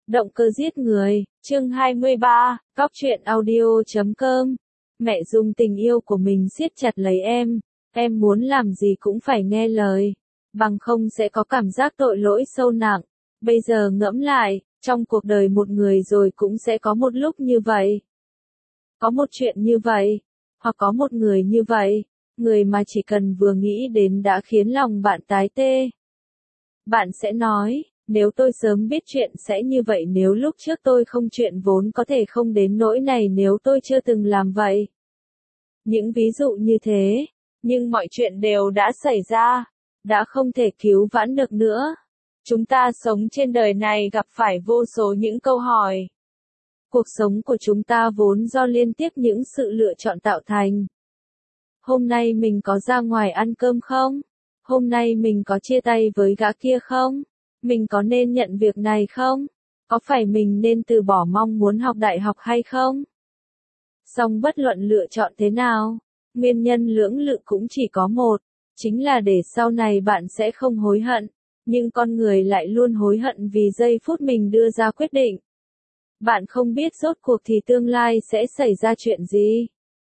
Động cơ giết người, chương 23, Cóc truyện audio.com. Mẹ dùng tình yêu của mình siết chặt lấy em muốn làm gì cũng phải nghe lời, bằng không sẽ có cảm giác tội lỗi sâu nặng. Bây giờ ngẫm lại, trong cuộc đời một người rồi cũng sẽ có một lúc như vậy. Có một chuyện như vậy, hoặc có một người như vậy, người mà chỉ cần vừa nghĩ đến đã khiến lòng bạn tái tê. Bạn sẽ nói, nếu tôi sớm biết chuyện sẽ như vậy, nếu lúc trước tôi không, chuyện vốn có thể không đến nỗi này nếu tôi chưa từng làm vậy. Những ví dụ như thế, nhưng mọi chuyện đều đã xảy ra, đã không thể cứu vãn được nữa. Chúng ta sống trên đời này gặp phải vô số những câu hỏi. Cuộc sống của chúng ta vốn do liên tiếp những sự lựa chọn tạo thành. Hôm nay mình có ra ngoài ăn cơm không? Hôm nay mình có chia tay với gã kia không? Mình có nên nhận việc này không? Có phải mình nên từ bỏ mong muốn học đại học hay không? Song bất luận lựa chọn thế nào, nguyên nhân lưỡng lự cũng chỉ có một, chính là để sau này bạn sẽ không hối hận, nhưng con người lại luôn hối hận vì giây phút mình đưa ra quyết định. Bạn không biết rốt cuộc thì tương lai sẽ xảy ra chuyện gì.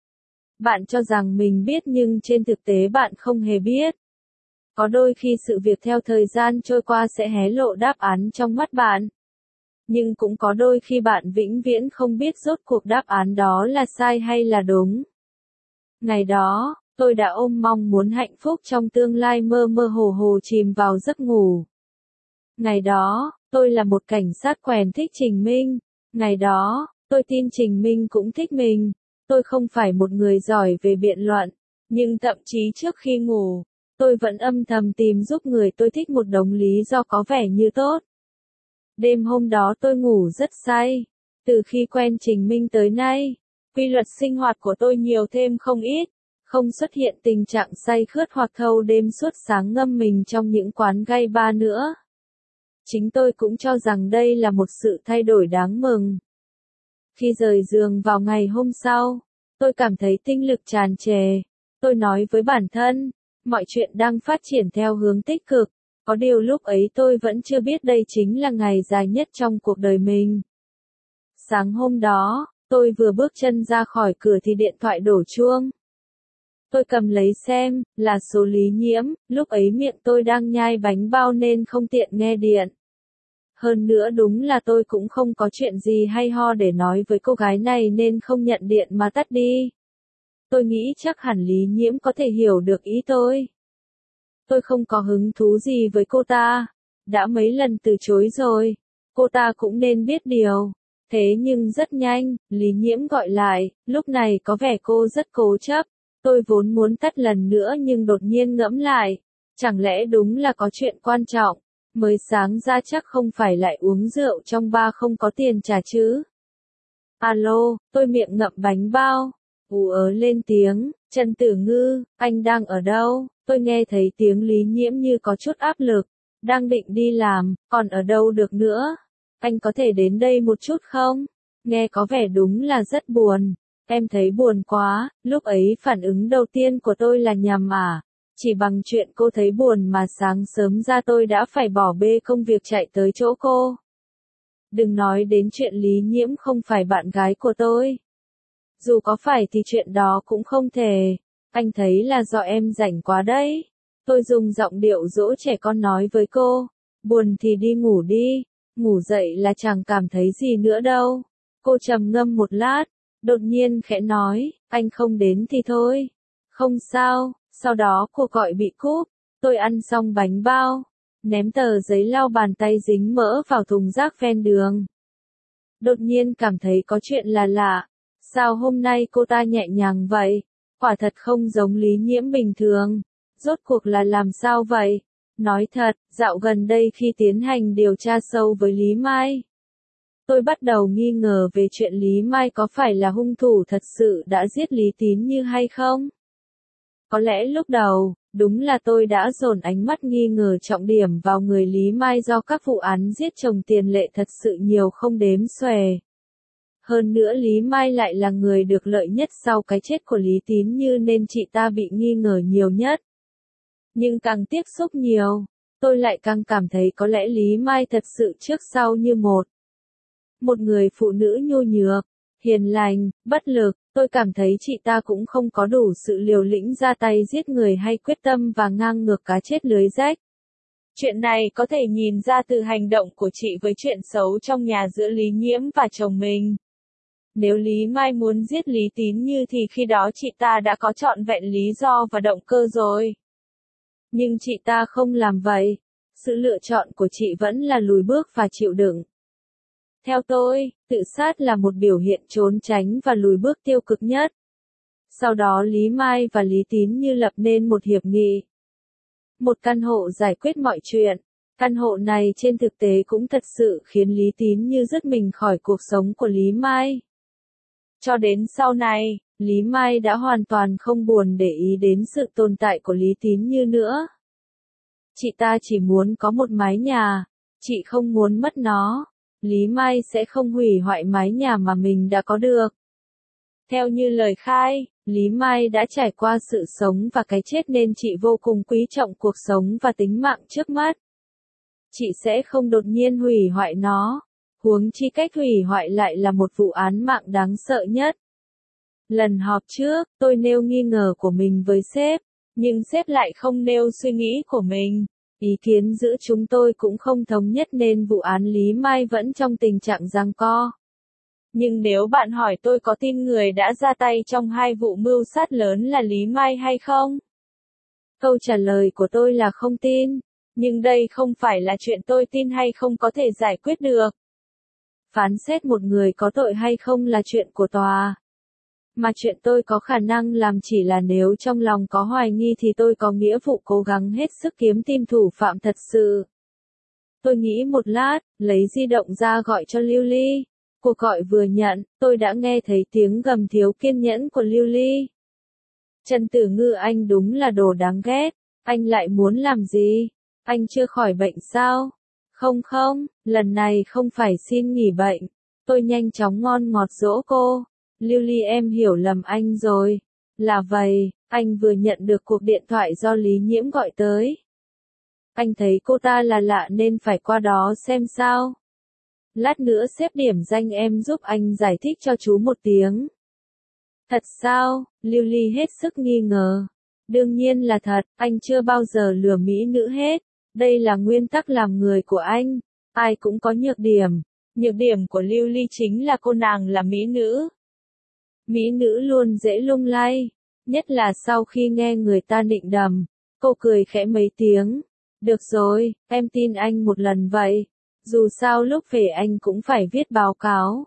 Bạn cho rằng mình biết nhưng trên thực tế bạn không hề biết. Có đôi khi sự việc theo thời gian trôi qua sẽ hé lộ đáp án trong mắt bạn. Nhưng cũng có đôi khi bạn vĩnh viễn không biết rốt cuộc đáp án đó là sai hay là đúng. Ngày đó, tôi đã ôm mong muốn hạnh phúc trong tương lai mơ mơ hồ hồ chìm vào giấc ngủ. Ngày đó, tôi là một cảnh sát quèn thích Trình Minh. Ngày đó, tôi tin Trình Minh cũng thích mình. Tôi không phải một người giỏi về biện luận, nhưng thậm chí trước khi ngủ, tôi vẫn âm thầm tìm giúp người tôi thích một đống lý do có vẻ như tốt. Đêm hôm đó tôi ngủ rất say. Từ khi quen Trình Minh tới nay, quy luật sinh hoạt của tôi nhiều thêm không ít, không xuất hiện tình trạng say khướt hoặc thâu đêm suốt sáng ngâm mình trong những quán gay bar nữa. Chính tôi cũng cho rằng đây là một sự thay đổi đáng mừng. Khi rời giường vào ngày hôm sau, tôi cảm thấy tinh lực tràn trề. Tôi nói với bản thân, mọi chuyện đang phát triển theo hướng tích cực. Có điều lúc ấy tôi vẫn chưa biết đây chính là ngày dài nhất trong cuộc đời mình. Sáng hôm đó, tôi vừa bước chân ra khỏi cửa thì điện thoại đổ chuông. Tôi cầm lấy xem, là số Lý Nhiễm, lúc ấy miệng tôi đang nhai bánh bao nên không tiện nghe điện. Hơn nữa đúng là tôi cũng không có chuyện gì hay ho để nói với cô gái này nên không nhận điện mà tắt đi. Tôi nghĩ chắc hẳn Lý Nhiễm có thể hiểu được ý tôi. Tôi không có hứng thú gì với cô ta, đã mấy lần từ chối rồi, cô ta cũng nên biết điều. Thế nhưng rất nhanh, Lý Nhiễm gọi lại, lúc này có vẻ cô rất cố chấp. Tôi vốn muốn tắt lần nữa nhưng đột nhiên ngẫm lại, chẳng lẽ đúng là có chuyện quan trọng, mới sáng ra chắc không phải lại uống rượu trong bar không có tiền trả chứ. Alo, tôi miệng ngậm bánh bao, ú ớ lên tiếng, Trần Tử Ngư, anh đang ở đâu? Tôi nghe thấy tiếng Lý Nhiễm như có chút áp lực, đang định đi làm, còn ở đâu được nữa? Anh có thể đến đây một chút không? Nghe có vẻ đúng là rất buồn. Em thấy buồn quá, lúc ấy phản ứng đầu tiên của tôi là nhầm à? Chỉ bằng chuyện cô thấy buồn mà sáng sớm ra tôi đã phải bỏ bê công việc chạy tới chỗ cô. Đừng nói đến chuyện Lý Nhiễm không phải bạn gái của tôi. Dù có phải thì chuyện đó cũng không thể. Anh thấy là do em rảnh quá đấy. Tôi dùng giọng điệu dỗ trẻ con nói với cô. Buồn thì đi ngủ đi. Ngủ dậy là chẳng cảm thấy gì nữa đâu. Cô trầm ngâm một lát. Đột nhiên khẽ nói. Anh không đến thì thôi. Không sao. Sau đó cuộc gọi bị cúp. Tôi ăn xong bánh bao. Ném tờ giấy lau bàn tay dính mỡ vào thùng rác ven đường. Đột nhiên cảm thấy có chuyện là lạ. Sao hôm nay cô ta nhẹ nhàng vậy? Quả thật không giống Lý Nhiễm bình thường. Rốt cuộc là làm sao vậy? Nói thật, dạo gần đây khi tiến hành điều tra sâu với Lý Mai, tôi bắt đầu nghi ngờ về chuyện Lý Mai có phải là hung thủ thật sự đã giết Lý Tín Như hay không? Có lẽ lúc đầu, đúng là tôi đã dồn ánh mắt nghi ngờ trọng điểm vào người Lý Mai do các vụ án giết chồng tiền lệ thật sự nhiều không đếm xuể. Hơn nữa Lý Mai lại là người được lợi nhất sau cái chết của Lý Tín Như nên chị ta bị nghi ngờ nhiều nhất. Nhưng càng tiếp xúc nhiều, tôi lại càng cảm thấy có lẽ Lý Mai thật sự trước sau như một. Một người phụ nữ nhu nhược, hiền lành, bất lực, tôi cảm thấy chị ta cũng không có đủ sự liều lĩnh ra tay giết người hay quyết tâm và ngang ngược cá chết lưới rách. Chuyện này có thể nhìn ra từ hành động của chị với chuyện xấu trong nhà giữa Lý Nhiễm và chồng mình. Nếu Lý Mai muốn giết Lý Tín Như thì khi đó chị ta đã có trọn vẹn lý do và động cơ rồi. Nhưng chị ta không làm vậy. Sự lựa chọn của chị vẫn là lùi bước và chịu đựng. Theo tôi, tự sát là một biểu hiện trốn tránh và lùi bước tiêu cực nhất. Sau đó Lý Mai và Lý Tín Như lập nên một hiệp nghị. Một căn hộ giải quyết mọi chuyện. Căn hộ này trên thực tế cũng thật sự khiến Lý Tín Như dứt mình khỏi cuộc sống của Lý Mai. Cho đến sau này, Lý Mai đã hoàn toàn không buồn để ý đến sự tồn tại của Lý Tín Như nữa. Chị ta chỉ muốn có một mái nhà, chị không muốn mất nó. Lý Mai sẽ không hủy hoại mái nhà mà mình đã có được. Theo như lời khai, Lý Mai đã trải qua sự sống và cái chết nên chị vô cùng quý trọng cuộc sống và tính mạng trước mắt. Chị sẽ không đột nhiên hủy hoại nó. Huống chi cách hủy hoại lại là một vụ án mạng đáng sợ nhất. Lần họp trước, tôi nêu nghi ngờ của mình với sếp, nhưng sếp lại không nêu suy nghĩ của mình. Ý kiến giữa chúng tôi cũng không thống nhất nên vụ án Lý Mai vẫn trong tình trạng giằng co. Nhưng nếu bạn hỏi tôi có tin người đã ra tay trong hai vụ mưu sát lớn là Lý Mai hay không? Câu trả lời của tôi là không tin. Nhưng đây không phải là chuyện tôi tin hay không có thể giải quyết được. Phán xét một người có tội hay không là chuyện của tòa. Mà chuyện tôi có khả năng làm chỉ là nếu trong lòng có hoài nghi thì tôi có nghĩa vụ cố gắng hết sức kiếm tìm thủ phạm thật sự. Tôi nghĩ một lát, lấy di động ra gọi cho Lưu Ly. Cuộc gọi vừa nhận, tôi đã nghe thấy tiếng gầm thiếu kiên nhẫn của Lưu Ly. Trần Tử Ngư, anh đúng là đồ đáng ghét. Anh lại muốn làm gì? Anh chưa khỏi bệnh sao? Không, lần này không phải xin nghỉ bệnh. Tôi nhanh chóng ngon ngọt dỗ cô. Lưu Ly, em hiểu lầm anh rồi. Là vậy, anh vừa nhận được cuộc điện thoại do Lý Nhiễm gọi tới. Anh thấy cô ta là lạ nên phải qua đó xem sao. Lát nữa xếp điểm danh em giúp anh giải thích cho chú một tiếng. Thật sao? Lưu Ly hết sức nghi ngờ. Đương nhiên là thật, anh chưa bao giờ lừa mỹ nữ hết. Đây là nguyên tắc làm người của anh. Ai cũng có nhược điểm. Nhược điểm của Lưu Ly chính là cô nàng là mỹ nữ. Mỹ nữ luôn dễ lung lay. Nhất là sau khi nghe người ta nịnh đầm. Cô cười khẽ mấy tiếng. Được rồi, em tin anh một lần vậy. Dù sao lúc về anh cũng phải viết báo cáo.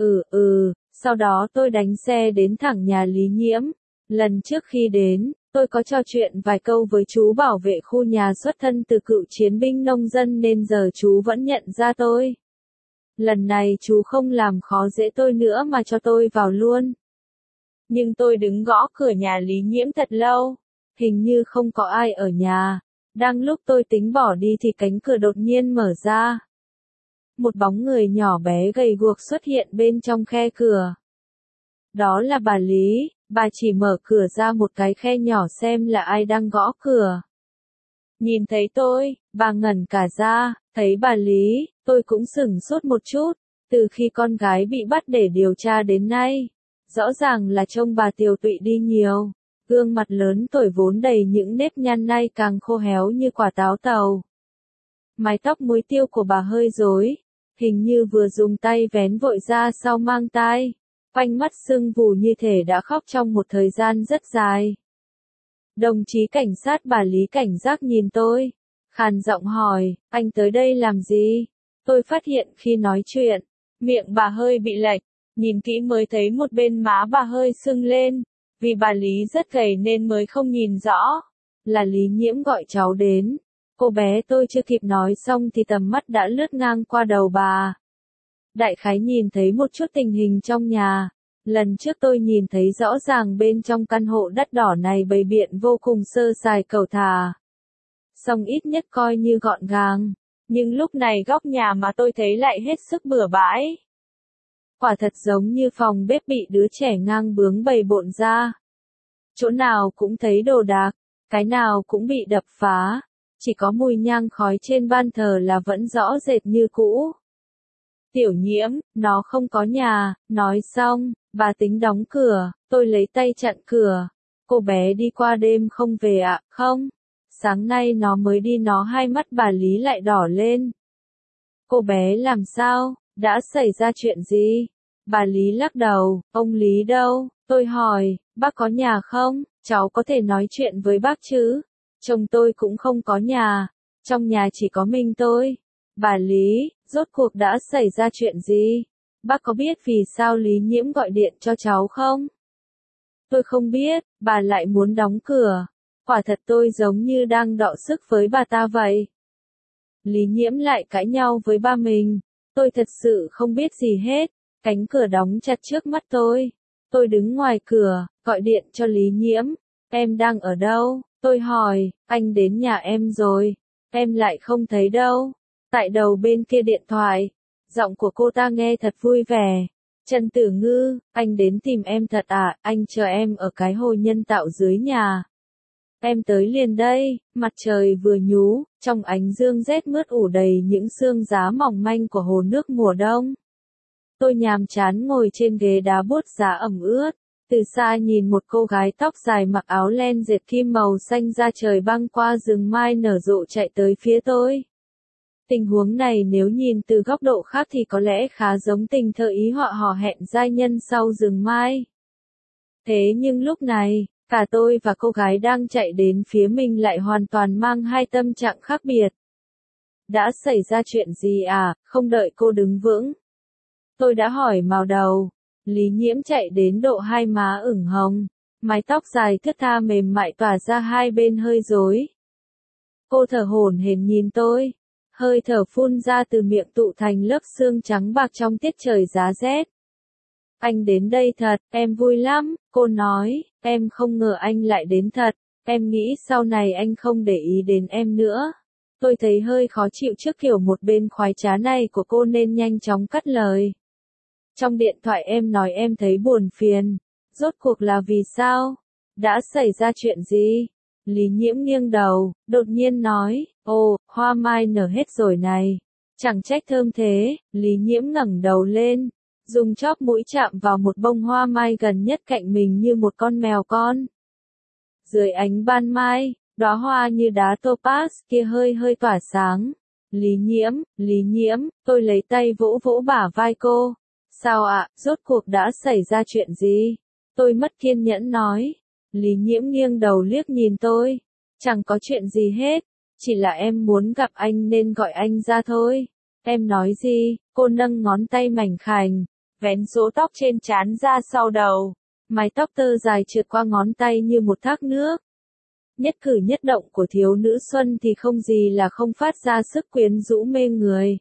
Sau đó tôi đánh xe đến thẳng nhà Lý Nhiễm. Lần trước khi đến, tôi có trò chuyện vài câu với chú bảo vệ khu nhà xuất thân từ cựu chiến binh nông dân nên giờ chú vẫn nhận ra tôi. Lần này chú không làm khó dễ tôi nữa mà cho tôi vào luôn. Nhưng tôi đứng gõ cửa nhà Lý Nhiễm thật lâu. Hình như không có ai ở nhà. Đang lúc tôi tính bỏ đi thì cánh cửa đột nhiên mở ra. Một bóng người nhỏ bé gầy guộc xuất hiện bên trong khe cửa. Đó là bà Lý, bà chỉ mở cửa ra một cái khe nhỏ xem là ai đang gõ cửa. Nhìn thấy tôi, bà ngẩn cả ra, thấy bà Lý, tôi cũng sửng sốt một chút, từ khi con gái bị bắt để điều tra đến nay. Rõ ràng là trông bà tiều tụy đi nhiều, gương mặt lớn tuổi vốn đầy những nếp nhăn nay càng khô héo như quả táo tàu. Mái tóc muối tiêu của bà hơi rối, hình như vừa dùng tay vén vội ra sau mang tai. Vành mắt sưng vù như thể đã khóc trong một thời gian rất dài. Đồng chí cảnh sát, bà Lý cảnh giác nhìn tôi, khàn giọng hỏi, anh tới đây làm gì? Tôi phát hiện khi nói chuyện, miệng bà hơi bị lệch, nhìn kỹ mới thấy một bên má bà hơi sưng lên, vì bà Lý rất gầy nên mới không nhìn rõ. Là Lý Nhiễm gọi cháu đến. Cô bé, tôi chưa kịp nói xong thì tầm mắt đã lướt ngang qua đầu bà. Đại khái nhìn thấy một chút tình hình trong nhà. Lần trước tôi nhìn thấy rõ ràng bên trong căn hộ đắt đỏ này bày biện vô cùng sơ sài cẩu thả. Song ít nhất coi như gọn gàng. Nhưng lúc này góc nhà mà tôi thấy lại hết sức bừa bãi. Quả thật giống như phòng bếp bị đứa trẻ ngang bướng bày bộn ra. Chỗ nào cũng thấy đồ đạc, cái nào cũng bị đập phá. Chỉ có mùi nhang khói trên ban thờ là vẫn rõ rệt như cũ. Tiểu Nhiễm, nó không có nhà, nói xong, bà tính đóng cửa, tôi lấy tay chặn cửa. Cô bé đi qua đêm không về ạ, không? Sáng nay nó mới đi, nó hai mắt bà Lý lại đỏ lên. Cô bé làm sao? Đã xảy ra chuyện gì? Bà Lý lắc đầu, ông Lý đâu? Tôi hỏi, bác có nhà không? Cháu có thể nói chuyện với bác chứ? Chồng tôi cũng không có nhà, trong nhà chỉ có mình tôi. Bà Lý, rốt cuộc đã xảy ra chuyện gì? Bác có biết vì sao Lý Nhiễm gọi điện cho cháu không? Tôi không biết, bà lại muốn đóng cửa. Quả thật tôi giống như đang đọ sức với bà ta vậy. Lý Nhiễm lại cãi nhau với ba mình. Tôi thật sự không biết gì hết. Cánh cửa đóng chặt trước mắt tôi. Tôi đứng ngoài cửa, gọi điện cho Lý Nhiễm. Em đang ở đâu? Tôi hỏi, anh đến nhà em rồi. Em lại không thấy đâu. Tại đầu bên kia điện thoại, giọng của cô ta nghe thật vui vẻ. Trần Tử Ngư, anh đến tìm em thật à, anh chờ em ở cái hồ nhân tạo dưới nhà. Em tới liền đây, mặt trời vừa nhú, trong ánh dương rét mướt ủ đầy những sương giá mỏng manh của hồ nước mùa đông. Tôi nhàm chán ngồi trên ghế đá buốt giá ẩm ướt. Từ xa nhìn một cô gái tóc dài mặc áo len dệt kim màu xanh da trời băng qua rừng mai nở rộ chạy tới phía tôi. Tình huống này nếu nhìn từ góc độ khác thì có lẽ khá giống tình thơ ý họa hò hẹn giai nhân sau rừng mai. Thế nhưng lúc này, cả tôi và cô gái đang chạy đến phía mình lại hoàn toàn mang hai tâm trạng khác biệt. Đã xảy ra chuyện gì à, không đợi cô đứng vững. Tôi đã hỏi màu đầu. Lý Nhiễm chạy đến độ hai má ửng hồng, mái tóc dài thướt tha mềm mại tỏa ra hai bên hơi rối. Cô thở hổn hển nhìn tôi, hơi thở phun ra từ miệng tụ thành lớp sương trắng bạc trong tiết trời giá rét. Anh đến đây thật, em vui lắm, cô nói, em không ngờ anh lại đến thật, em nghĩ sau này anh không để ý đến em nữa. Tôi thấy hơi khó chịu trước kiểu một bên khoái trá này của cô nên nhanh chóng cắt lời. Trong điện thoại em nói em thấy buồn phiền, rốt cuộc là vì sao? Đã xảy ra chuyện gì? Lý Nhiễm nghiêng đầu, đột nhiên nói, ồ, hoa mai nở hết rồi này. Chẳng trách thơm thế, Lý Nhiễm ngẩng đầu lên, dùng chóp mũi chạm vào một bông hoa mai gần nhất cạnh mình như một con mèo con. Dưới ánh ban mai, đóa hoa như đá topaz kia hơi hơi tỏa sáng. Lý Nhiễm, tôi lấy tay vỗ vỗ bả vai cô. Sao ạ, rốt cuộc đã xảy ra chuyện gì? Tôi mất kiên nhẫn nói. Lý Nhiễm nghiêng đầu liếc nhìn tôi. Chẳng có chuyện gì hết, chỉ là em muốn gặp anh nên gọi anh ra thôi. Em nói gì? Cô nâng ngón tay mảnh khảnh, vén rũ tóc trên trán ra sau đầu. Mái tóc tơ dài trượt qua ngón tay như một thác nước. Nhất cử nhất động của thiếu nữ xuân thì không gì là không phát ra sức quyến rũ mê người.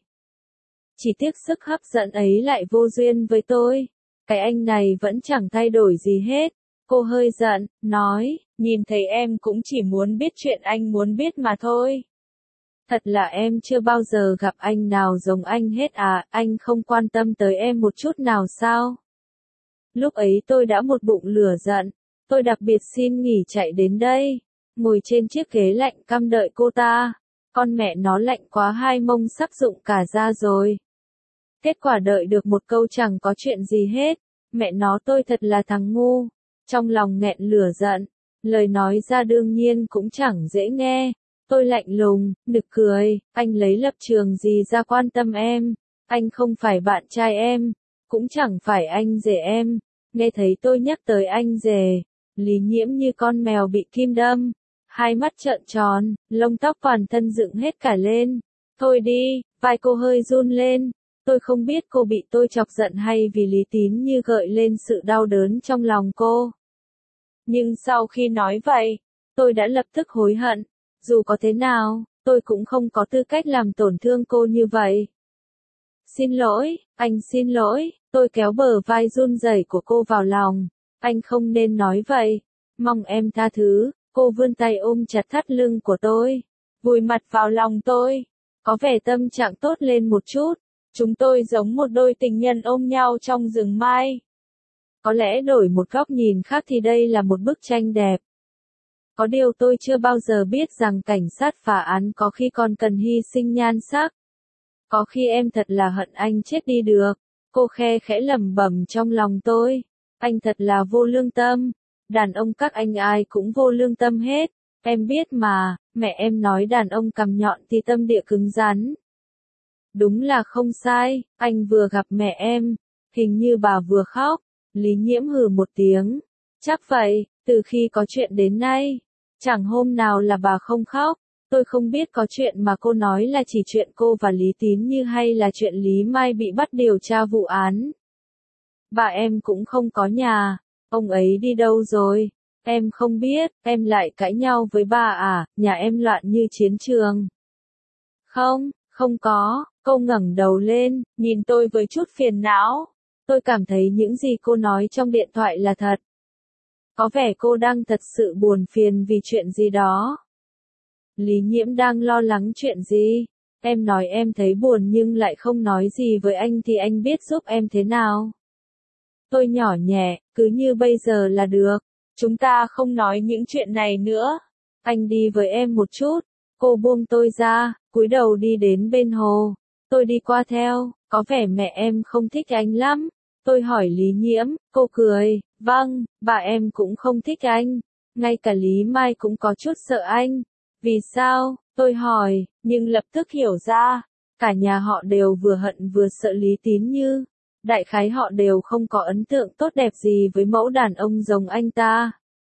Chỉ tiếc sức hấp dẫn ấy lại vô duyên với tôi. Cái anh này vẫn chẳng thay đổi gì hết. Cô hơi giận, nói, nhìn thấy em cũng chỉ muốn biết chuyện anh muốn biết mà thôi. Thật là em chưa bao giờ gặp anh nào giống anh hết à, anh không quan tâm tới em một chút nào sao? Lúc ấy tôi đã một bụng lửa giận, tôi đặc biệt xin nghỉ chạy đến đây, ngồi trên chiếc ghế lạnh căm đợi cô ta. Con mẹ nó lạnh quá hai mông sắp rụng cả da rồi. Kết quả đợi được một câu chẳng có chuyện gì hết, mẹ nó tôi thật là thằng ngu. Trong lòng nghẹn lửa giận, lời nói ra đương nhiên cũng chẳng dễ nghe. Tôi lạnh lùng, nực cười, anh lấy lập trường gì ra quan tâm em, anh không phải bạn trai em, cũng chẳng phải anh rể em. Nghe thấy tôi nhắc tới anh rể, Lý Nhiễm như con mèo bị kim đâm, hai mắt trợn tròn, lông tóc toàn thân dựng hết cả lên. Thôi đi, vai cô hơi run lên. Tôi không biết cô bị tôi chọc giận hay vì Lý Tín Như gợi lên sự đau đớn trong lòng cô. Nhưng sau khi nói vậy, tôi đã lập tức hối hận. Dù có thế nào, tôi cũng không có tư cách làm tổn thương cô như vậy. Xin lỗi, anh xin lỗi, tôi kéo bờ vai run rẩy của cô vào lòng. Anh không nên nói vậy. Mong em tha thứ. Cô vươn tay ôm chặt thắt lưng của tôi, vùi mặt vào lòng tôi. Có vẻ tâm trạng tốt lên một chút. Chúng tôi giống một đôi tình nhân ôm nhau trong rừng mai. Có lẽ đổi một góc nhìn khác thì đây là một bức tranh đẹp. Có điều tôi chưa bao giờ biết rằng cảnh sát phá án có khi còn cần hy sinh nhan sắc. Có khi em thật là hận anh chết đi được. Cô khe khẽ lẩm bẩm trong lòng tôi. Anh thật là vô lương tâm. Đàn ông các anh ai cũng vô lương tâm hết. Em biết mà, mẹ em nói đàn ông cằm nhọn thì tâm địa cứng rắn. Đúng là không sai, anh vừa gặp mẹ em, hình như bà vừa khóc. Lý Nhiễm hừ một tiếng. Chắc vậy, từ khi có chuyện đến nay, chẳng hôm nào là bà không khóc. Tôi không biết có chuyện mà cô nói là chỉ chuyện cô và Lý Tín Như hay là chuyện Lý Mai bị bắt điều tra vụ án. Bà em cũng không có nhà, ông ấy đi đâu rồi? Em không biết, em lại cãi nhau với bà à, nhà em loạn như chiến trường. Không, không có, cô ngẩng đầu lên, nhìn tôi với chút phiền não. Tôi cảm thấy những gì cô nói trong điện thoại là thật. Có vẻ cô đang thật sự buồn phiền vì chuyện gì đó. Lý Nhiễm đang lo lắng chuyện gì? Em nói em thấy buồn nhưng lại không nói gì với anh thì anh biết giúp em thế nào? Tôi nhỏ nhẹ, cứ như bây giờ là được. Chúng ta không nói những chuyện này nữa. Anh đi với em một chút. Cô buông tôi ra, cúi đầu đi đến bên hồ. Tôi đi qua theo, có vẻ mẹ em không thích anh lắm. Tôi hỏi Lý Nhiễm, cô cười, vâng, bà em cũng không thích anh. Ngay cả Lý Mai cũng có chút sợ anh. Vì sao? Tôi hỏi, nhưng lập tức hiểu ra. Cả nhà họ đều vừa hận vừa sợ Lý Tín Như. Đại khái họ đều không có ấn tượng tốt đẹp gì với mẫu đàn ông giống anh ta.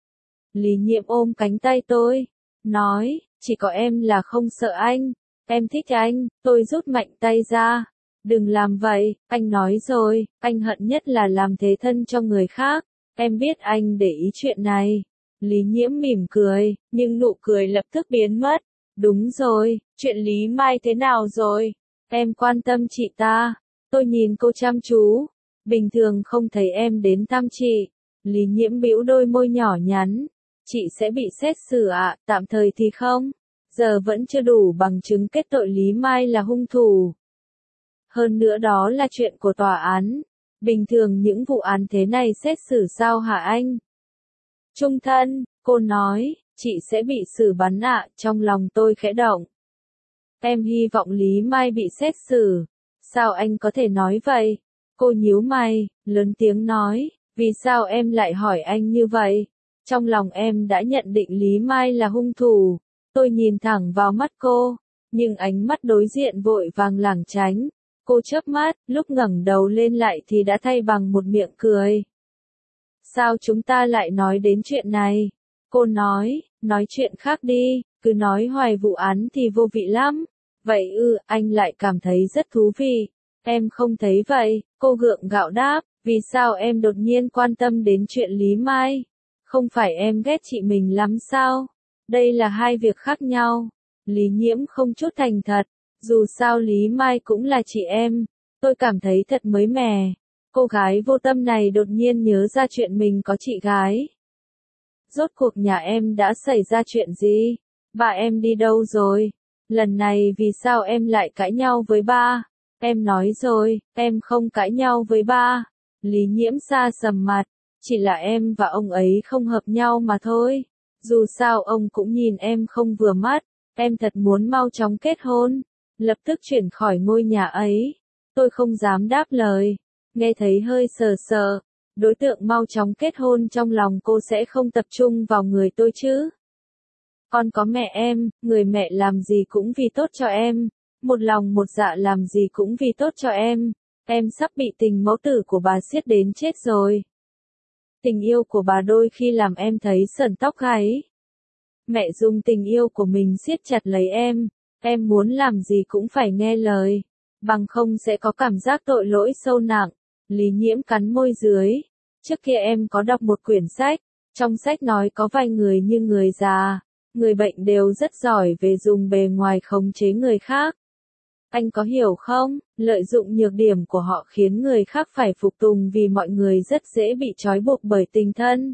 Lý Nhiễm ôm cánh tay tôi, nói, chỉ có em là không sợ anh, em thích anh. Tôi rút mạnh tay ra. Đừng làm vậy, anh nói rồi, anh hận nhất là làm thế thân cho người khác. Em biết anh để ý chuyện này. Lý Nhiễm mỉm cười, nhưng nụ cười lập tức biến mất. Đúng rồi, chuyện Lý Mai thế nào rồi? Em quan tâm chị ta. Tôi nhìn cô chăm chú. Bình thường không thấy em đến thăm chị. Lý Nhiễm bĩu đôi môi nhỏ nhắn. Chị sẽ bị xét xử ạ, tạm thời thì không. Giờ vẫn chưa đủ bằng chứng kết tội Lý Mai là hung thủ. Hơn nữa đó là chuyện của tòa án. Bình thường những vụ án thế này xét xử sao hả anh? Chung thân, cô nói, chị sẽ bị xử bắn ạ, trong lòng tôi khẽ động. Em hy vọng Lý Mai bị xét xử. Sao anh có thể nói vậy? Cô nhíu mày, lớn tiếng nói, vì sao em lại hỏi anh như vậy? Trong lòng em đã nhận định Lý Mai là hung thủ. Tôi nhìn thẳng vào mắt cô, nhưng ánh mắt đối diện vội vàng lảng tránh. Cô chớp mắt, lúc ngẩng đầu lên lại thì đã thay bằng một miệng cười. Sao chúng ta lại nói đến chuyện này? Cô nói chuyện khác đi, cứ nói hoài vụ án thì vô vị lắm. Vậy anh lại cảm thấy rất thú vị. Em không thấy vậy, cô gượng gạo đáp, vì sao em đột nhiên quan tâm đến chuyện Lý Mai? Không phải em ghét chị mình lắm sao? Đây là hai việc khác nhau. Lý Nhiễm không chút thành thật, dù sao Lý Mai cũng là chị em. Tôi cảm thấy thật mới mẻ. Cô gái vô tâm này đột nhiên nhớ ra chuyện mình có chị gái. Rốt cuộc nhà em đã xảy ra chuyện gì? Bà em đi đâu rồi? Lần này vì sao em lại cãi nhau với ba? Em nói rồi, em không cãi nhau với ba. Lý Nhiễm xa sầm mặt, chỉ là em và ông ấy không hợp nhau mà thôi. Dù sao ông cũng nhìn em không vừa mắt, em thật muốn mau chóng kết hôn, lập tức chuyển khỏi ngôi nhà ấy. Tôi không dám đáp lời, nghe thấy hơi sờ sờ. Đối tượng mau chóng kết hôn trong lòng cô sẽ không tập trung vào người tôi chứ. Con có mẹ em, người mẹ làm gì cũng vì tốt cho em. Một lòng một dạ làm gì cũng vì tốt cho em. Em sắp bị tình mẫu tử của bà siết đến chết rồi. Tình yêu của bà đôi khi làm em thấy sởn tóc gáy. Mẹ dùng tình yêu của mình siết chặt lấy em. Em muốn làm gì cũng phải nghe lời. Bằng không sẽ có cảm giác tội lỗi sâu nặng. Lý Nhiễm cắn môi dưới. Trước kia em có đọc một quyển sách. Trong sách nói có vài người như người già. Người bệnh đều rất giỏi về dùng bề ngoài khống chế người khác. Anh có hiểu không? Lợi dụng nhược điểm của họ khiến người khác phải phục tùng vì mọi người rất dễ bị trói buộc bởi tình thân.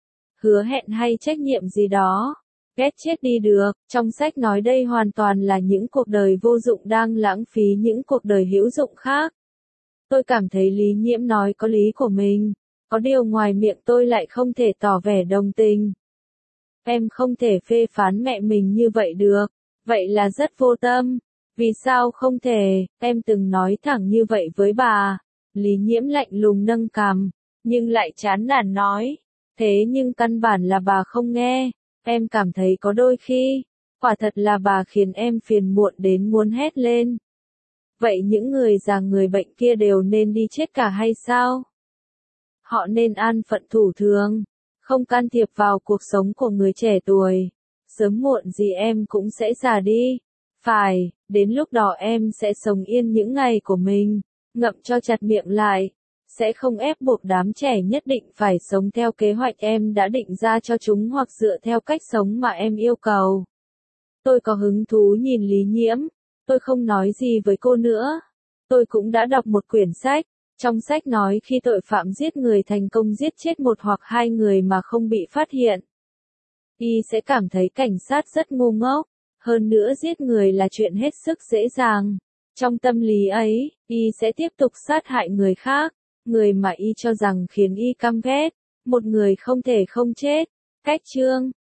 Hứa hẹn hay trách nhiệm gì đó. Ghét chết đi được. Trong sách nói đây hoàn toàn là những cuộc đời vô dụng đang lãng phí những cuộc đời hữu dụng khác. Tôi cảm thấy Lý Nhiễm nói có lý của mình. Có điều ngoài miệng tôi lại không thể tỏ vẻ đồng tình. Em không thể phê phán mẹ mình như vậy được. Vậy là rất vô tâm. Vì sao không thể, em từng nói thẳng như vậy với bà. Lý Nhiễm lạnh lùng nâng cằm, nhưng lại chán nản nói. Thế nhưng căn bản là bà không nghe, em cảm thấy có đôi khi, quả thật là bà khiến em phiền muộn đến muốn hét lên. Vậy những người già người bệnh kia đều nên đi chết cả hay sao? Họ nên an phận thủ thường, không can thiệp vào cuộc sống của người trẻ tuổi. Sớm muộn gì em cũng sẽ già đi. Phải, đến lúc đó em sẽ sống yên những ngày của mình, ngậm cho chặt miệng lại. Sẽ không ép buộc đám trẻ nhất định phải sống theo kế hoạch em đã định ra cho chúng hoặc dựa theo cách sống mà em yêu cầu. Tôi có hứng thú nhìn Lý Nhiễm, tôi không nói gì với cô nữa. Tôi cũng đã đọc một quyển sách, trong sách nói khi tội phạm giết người thành công giết chết một hoặc hai người mà không bị phát hiện. Y sẽ cảm thấy cảnh sát rất ngu ngốc, hơn nữa giết người là chuyện hết sức dễ dàng. Trong tâm lý ấy, Y sẽ tiếp tục sát hại người khác, người mà Y cho rằng khiến Y căm ghét, một người không thể không chết. Cách chương